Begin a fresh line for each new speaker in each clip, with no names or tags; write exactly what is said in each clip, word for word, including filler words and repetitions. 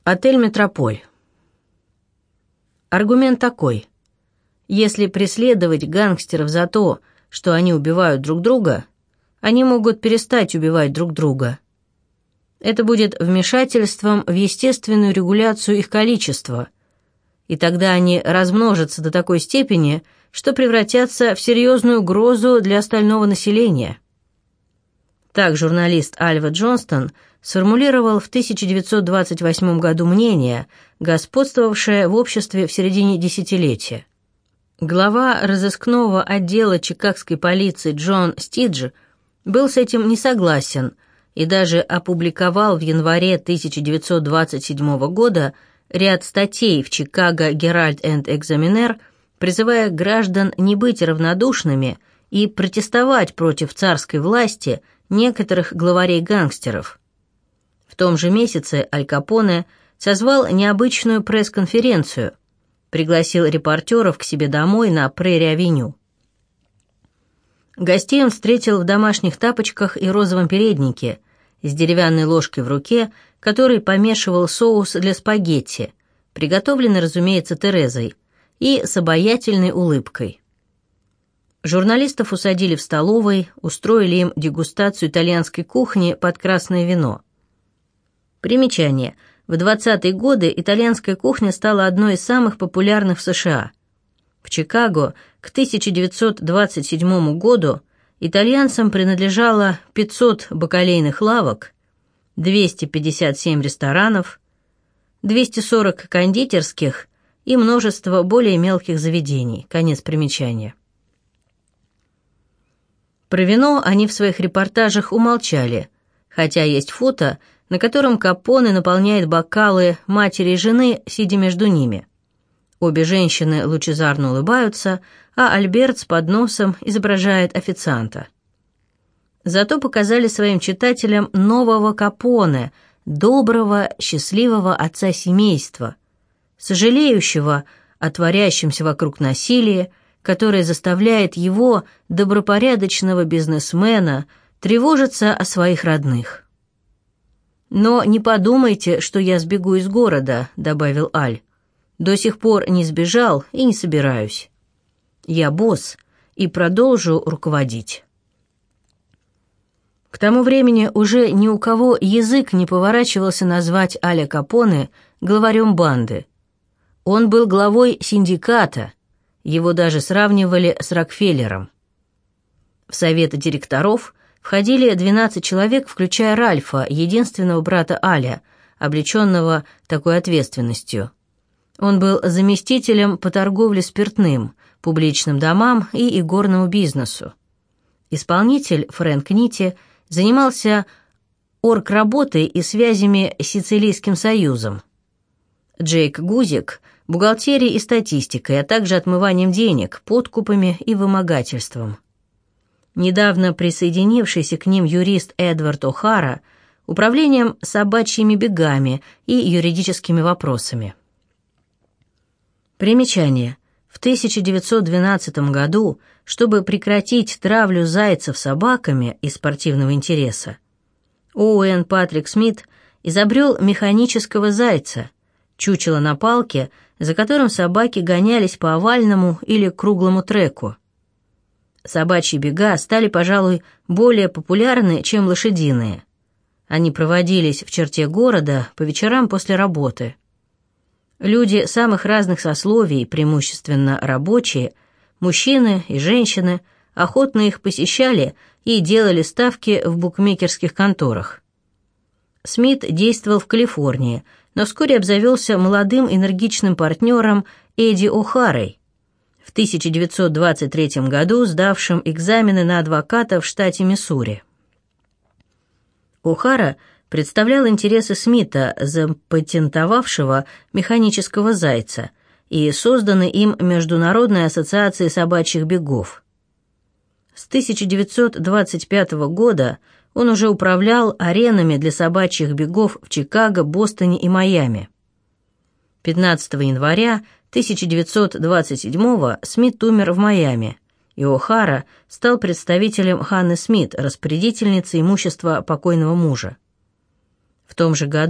Отель «Метрополь». Аргумент такой: если преследовать гангстеров за то, что они убивают друг друга, они могут перестать убивать друг друга. Это будет вмешательством в естественную регуляцию их количества, и тогда они размножатся до такой степени, что превратятся в серьезную угрозу для остального населения. Так журналист Альва Джонстон сформулировал в тысяча девятьсот двадцать восьмом году мнение, господствовавшее в обществе в середине десятилетия. Глава разыскного отдела чикагской полиции Джон Стидж был с этим не согласен и даже опубликовал в январе тысяча девятьсот двадцать седьмого года ряд статей в Chicago Herald and Examiner, призывая граждан не быть равнодушными и протестовать против царской власти некоторых главарей гангстеров. В том же месяце Аль Капоне созвал необычную пресс-конференцию, пригласил репортеров к себе домой на Прерри-авеню. Гостей он встретил в домашних тапочках и розовом переднике, с деревянной ложкой в руке, который помешивал соус для спагетти, приготовленный, разумеется, Терезой, и с обаятельной улыбкой. Журналистов усадили в столовой, устроили им дегустацию итальянской кухни под красное вино. Примечание. В двадцатые годы итальянская кухня стала одной из самых популярных в США. В Чикаго к тысяча девятьсот двадцать седьмому году итальянцам принадлежало пятьсот бакалейных лавок, двести пятьдесят семь ресторанов, двести сорок кондитерских и множество более мелких заведений. Конец примечания. Про вино они в своих репортажах умолчали, хотя есть фото, на котором Капоне наполняет бокалы матери и жены, сидя между ними. Обе женщины лучезарно улыбаются, а Альберт с подносом изображает официанта. Зато показали своим читателям нового Капоне, доброго, счастливого отца семейства, сожалеющего о творящемся вокруг насилии, которое заставляет его, добропорядочного бизнесмена, тревожиться о своих родных. «Но не подумайте, что я сбегу из города», — добавил Аль. «До сих пор не сбежал и не собираюсь. Я босс и продолжу руководить». К тому времени уже ни у кого язык не поворачивался назвать Аля Капоне главарем банды. Он был главой синдиката, его даже сравнивали с Рокфеллером. В совет директоров входили двенадцать человек, включая Ральфа, единственного брата Аля, облеченного такой ответственностью. Он был заместителем по торговле спиртным, публичным домам и игорному бизнесу. Исполнитель Фрэнк Нити занимался оргработой и связями с Сицилийским союзом. Джейк Гузик – бухгалтерией и статистикой, а также отмыванием денег, подкупами и вымогательством. Недавно присоединившийся к ним юрист Эдвард О'Хара – управлением собачьими бегами и юридическими вопросами. Примечание. В тысяча девятьсот двенадцатом году, чтобы прекратить травлю зайцев собаками из спортивного интереса, Оуэн Патрик Смит изобрел механического зайца, чучело на палке, за которым собаки гонялись по овальному или круглому треку. Собачьи бега стали, пожалуй, более популярны, чем лошадиные. Они проводились в черте города по вечерам после работы. Люди самых разных сословий, преимущественно рабочие, мужчины и женщины, охотно их посещали и делали ставки в букмекерских конторах. Смит действовал в Калифорнии, но вскоре обзавелся молодым энергичным партнером Эдди О'Харой, в тысяча девятьсот двадцать третьем году сдавшим экзамены на адвоката в штате Миссури. О'Хара представлял интересы Смита, запатентовавшего механического зайца, и созданной им Международной ассоциацией собачьих бегов. С тысяча девятьсот двадцать пятого года он уже управлял аренами для собачьих бегов в Чикаго, Бостоне и Майами. пятнадцатого января тысяча девятьсот двадцать седьмого Смит умер в Майами, и О'Хара стал представителем Ханны Смит, распорядительницы имущества покойного мужа. В том же году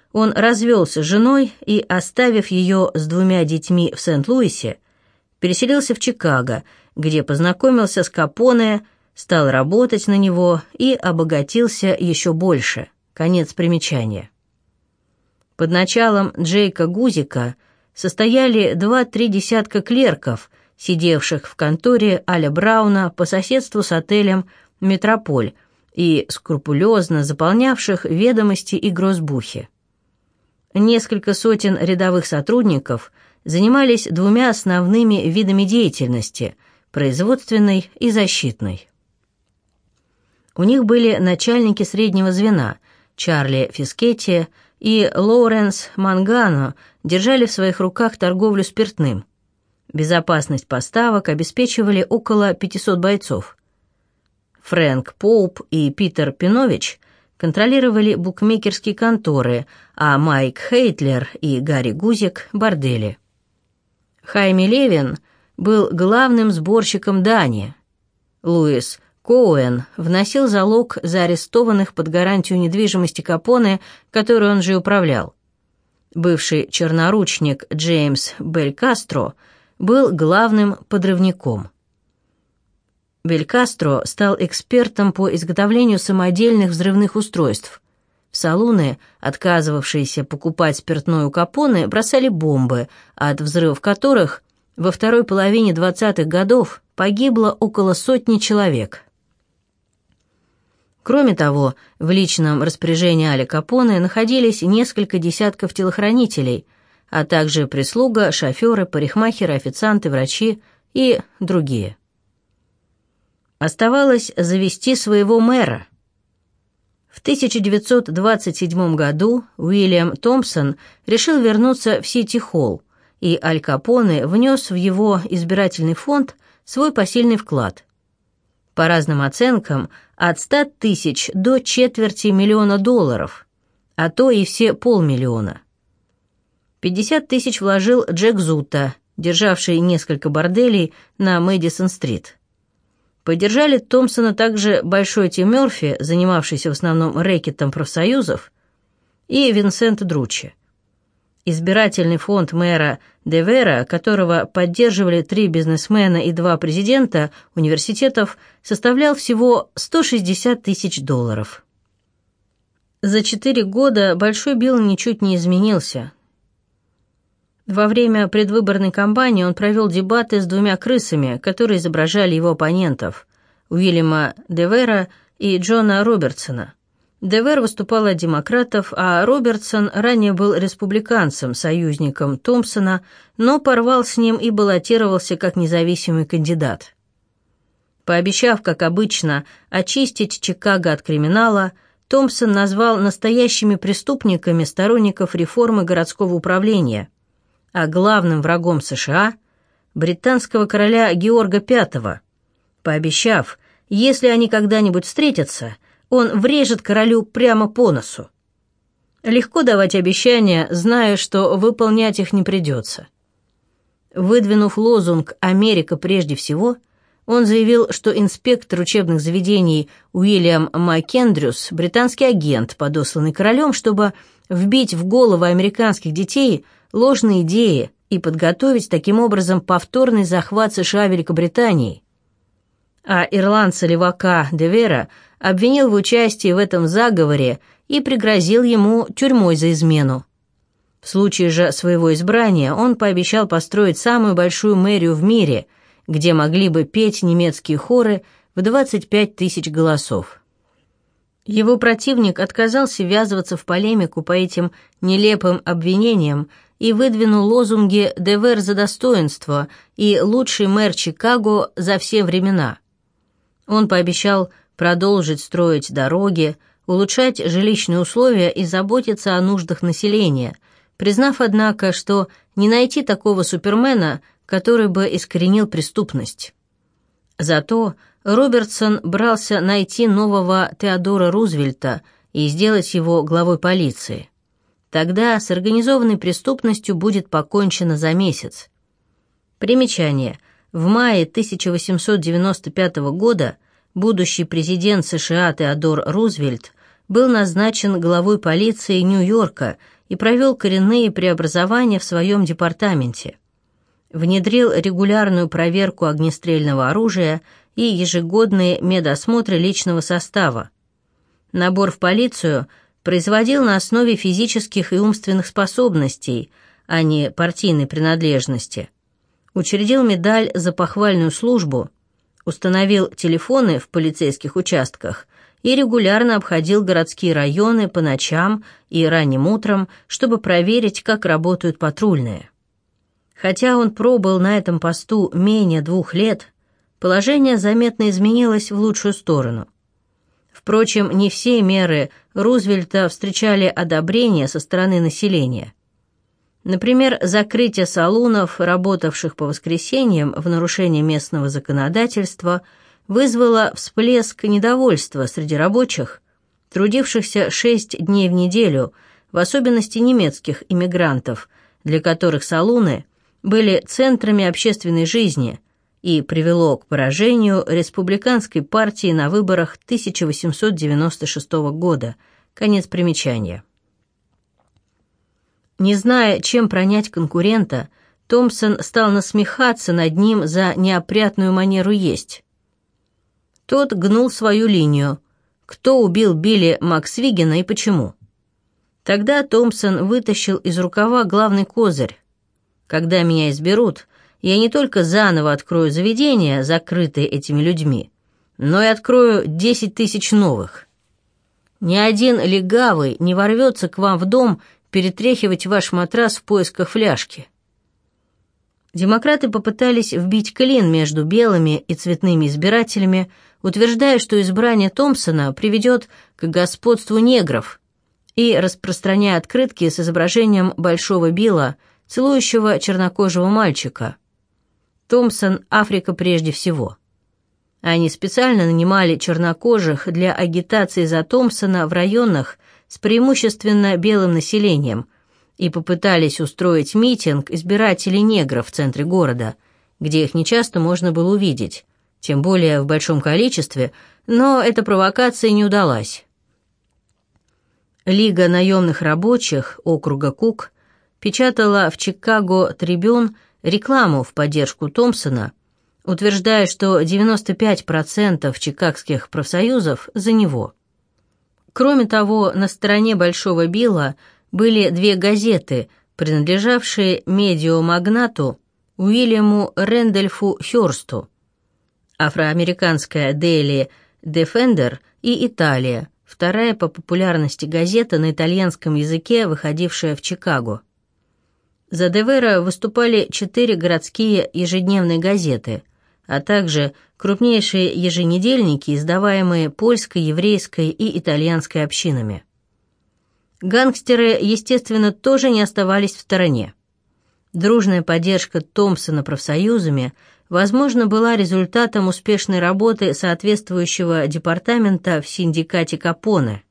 Он развелся с женой и, оставив ее с двумя детьми в Сент-Луисе, переселился в Чикаго, где познакомился с Капоне, стал работать на него и обогатился еще больше. Конец примечания. Под началом Джейка Гузика состояли два-три десятка клерков, сидевших в конторе Аля Брауна по соседству с отелем «Метрополь» и скрупулезно заполнявших ведомости и грозбухи. Несколько сотен рядовых сотрудников занимались двумя основными видами деятельности – производственной и защитной. У них были начальники среднего звена – Чарли Фискетти и Лоуренс Мангано держали в своих руках торговлю спиртным. Безопасность поставок обеспечивали около пятисот бойцов. Фрэнк Поуп и Питер Пинович контролировали букмекерские конторы, а Майк Хейтлер и Гарри Гузик – бордели. Хайми Левин был главным сборщиком дани. Луис Коуэн вносил залог за арестованных под гарантию недвижимости Капоне, которой он же управлял. Бывший черноручник Джеймс Белькастро был главным подрывником. Белькастро стал экспертом по изготовлению самодельных взрывных устройств. В салуны, отказывавшиеся покупать спиртное у Капоне, бросали бомбы, от взрывов которых во второй половине двадцатых годов погибло около сотни человек. Кроме того, в личном распоряжении Аля Капоне находились несколько десятков телохранителей, а также прислуга, шоферы, парикмахеры, официанты, врачи и другие. Оставалось завести своего мэра. В тысяча девятьсот двадцать седьмом году Уильям Томпсон решил вернуться в Сити-Холл, и Аль Капоне внес в его избирательный фонд свой посильный вклад. По разным оценкам, от ста тысяч до четверти миллиона долларов, а то и все полмиллиона. пятьдесят тысяч вложил Джек Зута, державший несколько борделей на Мэдисон-стрит. Поддержали Томпсона также Большой Тим Мёрфи, занимавшийся в основном рэкетом профсоюзов, и Винсент Друччи. Избирательный фонд мэра де Вера, которого поддерживали три бизнесмена и два президента университетов, составлял всего сто шестьдесят тысяч долларов. За четыре года Большой Билл ничуть не изменился. Во время предвыборной кампании он провел дебаты с двумя крысами, которые изображали его оппонентов – Уильяма де Вера и Джона Робертсона. де Вер выступал от демократов, а Робертсон ранее был республиканцем, союзником Томпсона, но порвал с ним и баллотировался как независимый кандидат. Пообещав, как обычно, очистить Чикаго от криминала, Томпсон назвал настоящими преступниками сторонников реформы городского управления, а главным врагом США – британского короля Георга Пятого, пообещав, если они когда-нибудь встретятся, он врежет королю прямо по носу. Легко давать обещания, зная, что выполнять их не придется. Выдвинув лозунг «Америка прежде всего», он заявил, что инспектор учебных заведений Уильям Маккендрюс – британский агент, подосланный королем, чтобы вбить в головы американских детей ложные идеи и подготовить таким образом повторный захват США Великобританией. А ирландца-левака де Вера обвинил в участии в этом заговоре и пригрозил ему тюрьмой за измену. В случае же своего избрания он пообещал построить самую большую мэрию в мире, где могли бы петь немецкие хоры в двадцать пять тысяч голосов. Его противник отказался ввязываться в полемику по этим нелепым обвинениям и выдвинул лозунги «де Вер за достоинство» и «лучший мэр Чикаго за все времена». Он пообещал продолжить строить дороги, улучшать жилищные условия и заботиться о нуждах населения, признав, однако, что не найти такого супермена, который бы искоренил преступность. Зато Робертсон брался найти нового Теодора Рузвельта и сделать его главой полиции. Тогда с организованной преступностью будет покончено за месяц. Примечание. В мае тысяча восемьсот девяносто пятого года будущий президент США Теодор Рузвельт был назначен главой полиции Нью-Йорка и провел коренные преобразования в своем департаменте. Внедрил регулярную проверку огнестрельного оружия и ежегодные медосмотры личного состава. Набор в полицию производил на основе физических и умственных способностей, а не партийной принадлежности. Учредил медаль за похвальную службу, установил телефоны в полицейских участках и регулярно обходил городские районы по ночам и ранним утром, чтобы проверить, как работают патрульные. Хотя он пробыл на этом посту менее двух лет, положение заметно изменилось в лучшую сторону. Впрочем, не все меры Рузвельта встречали одобрение со стороны населения. Например, закрытие салунов, работавших по воскресеньям в нарушение местного законодательства, вызвало всплеск недовольства среди рабочих, трудившихся шесть дней в неделю, в особенности немецких иммигрантов, для которых салуны были центрами общественной жизни, и привело к поражению республиканской партии на выборах тысяча восемьсот девяносто шестого года. Конец примечания. Не зная, чем пронять конкурента, Томпсон стал насмехаться над ним за неопрятную манеру есть. Тот гнул свою линию. Кто убил Билли Максвигена и почему? Тогда Томпсон вытащил из рукава главный козырь. Когда меня изберут, я не только заново открою заведения, закрытые этими людьми, но и открою десять тысяч новых. Ни один легавый не ворвется к вам в дом перетряхивать ваш матрас в поисках фляжки. Демократы попытались вбить клин между белыми и цветными избирателями, утверждая, что избрание Томпсона приведет к господству негров, и распространяя открытки с изображением Большого Билла, целующего чернокожего мальчика. Томпсон – Африка прежде всего. Они специально нанимали чернокожих для агитации за Томпсона в районах с преимущественно белым населением и попытались устроить митинг избирателей негров в центре города, где их нечасто можно было увидеть, тем более в большом количестве, но эта провокация не удалась. Лига наемных рабочих округа Кук печатала в Чикаго Трибюн рекламу в поддержку Томпсона, утверждая, что девяносто пять процентов чикагских профсоюзов за него. Кроме того, на стороне Большого Билла были две газеты, принадлежавшие медиамагнату Уильяму Рэндольфу Хёрсту: афроамериканская Daily Defender и «Италия», вторая по популярности газета на итальянском языке, выходившая в Чикаго. За Девера выступали четыре городские ежедневные газеты, а также крупнейшие еженедельники, издаваемые польской, еврейской и итальянской общинами. Гангстеры, естественно, тоже не оставались в стороне. Дружная поддержка Томпсона профсоюзами, возможно, была результатом успешной работы соответствующего департамента в синдикате Капоне.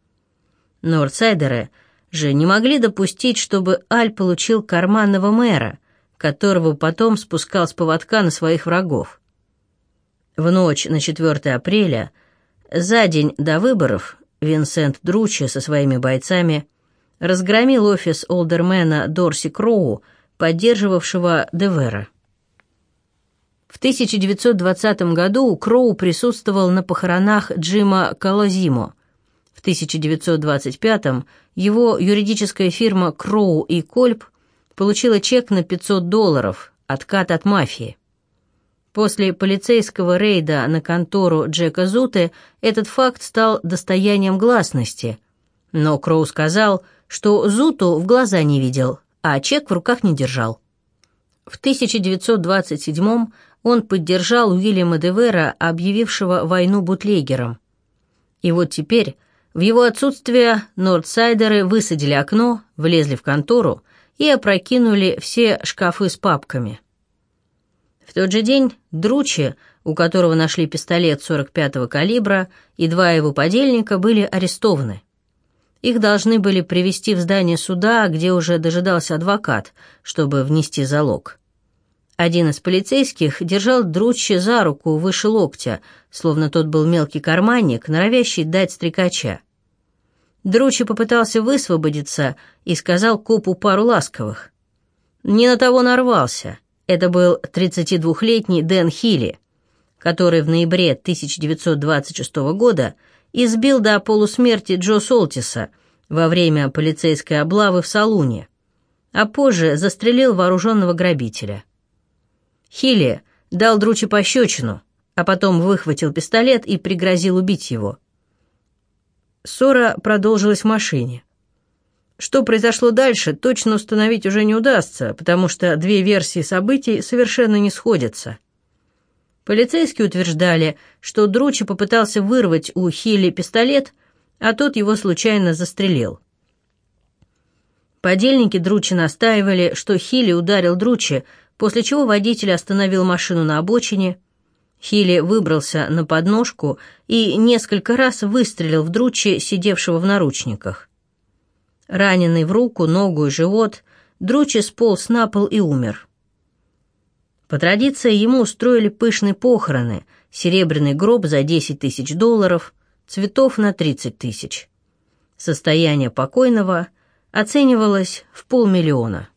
Нордсайдеры же не могли допустить, чтобы Аль получил карманного мэра, которого потом спускал с поводка на своих врагов. В ночь на четвёртое апреля, за день до выборов, Винсент Дручи со своими бойцами разгромил офис олдермена Дорси Кроу, поддерживавшего Девера. В тысяча девятьсот двадцатом году Кроу присутствовал на похоронах Джима Колозимо. В тысяча девятьсот двадцать пятом его юридическая фирма Кроу и Кольб получила чек на пятьсот долларов, откат от мафии. После полицейского рейда на контору Джека Зуты этот факт стал достоянием гласности, но Кроу сказал, что Зуту в глаза не видел, а чек в руках не держал. В тысяча девятьсот двадцать седьмом он поддержал Уильяма Девера, объявившего войну бутлегерам. И вот теперь, в его отсутствие, нордсайдеры высадили окно, влезли в контору и опрокинули все шкафы с папками. В тот же день Дручи, у которого нашли пистолет сорок пятого калибра, и два его подельника были арестованы. Их должны были привести в здание суда, где уже дожидался адвокат, чтобы внести залог. Один из полицейских держал Дручи за руку выше локтя, словно тот был мелкий карманник, норовящий дать стрекача. Дручи попытался высвободиться и сказал копу пару ласковых. Не на того нарвался. Это был тридцатидвухлетний Дэн Хилли, который в ноябре тысяча девятьсот двадцать шестого года избил до полусмерти Джо Солтиса во время полицейской облавы в салуне, а позже застрелил вооруженного грабителя. Хилли дал Дручи пощечину, а потом выхватил пистолет и пригрозил убить его. Ссора продолжилась в машине. Что произошло дальше, точно установить уже не удастся, потому что две версии событий совершенно не сходятся. Полицейские утверждали, что Дручи попытался вырвать у Хилли пистолет, а тот его случайно застрелил. Подельники Дручи настаивали, что Хилли ударил Дручи, после чего водитель остановил машину на обочине. Хилли выбрался на подножку и несколько раз выстрелил в Дручи, сидевшего в наручниках. Раненый в руку, ногу и живот, Дручи сполз на пол и умер. По традиции ему устроили пышные похороны, серебряный гроб за десять тысяч долларов, цветов на тридцать тысяч. Состояние покойного оценивалось в полмиллиона.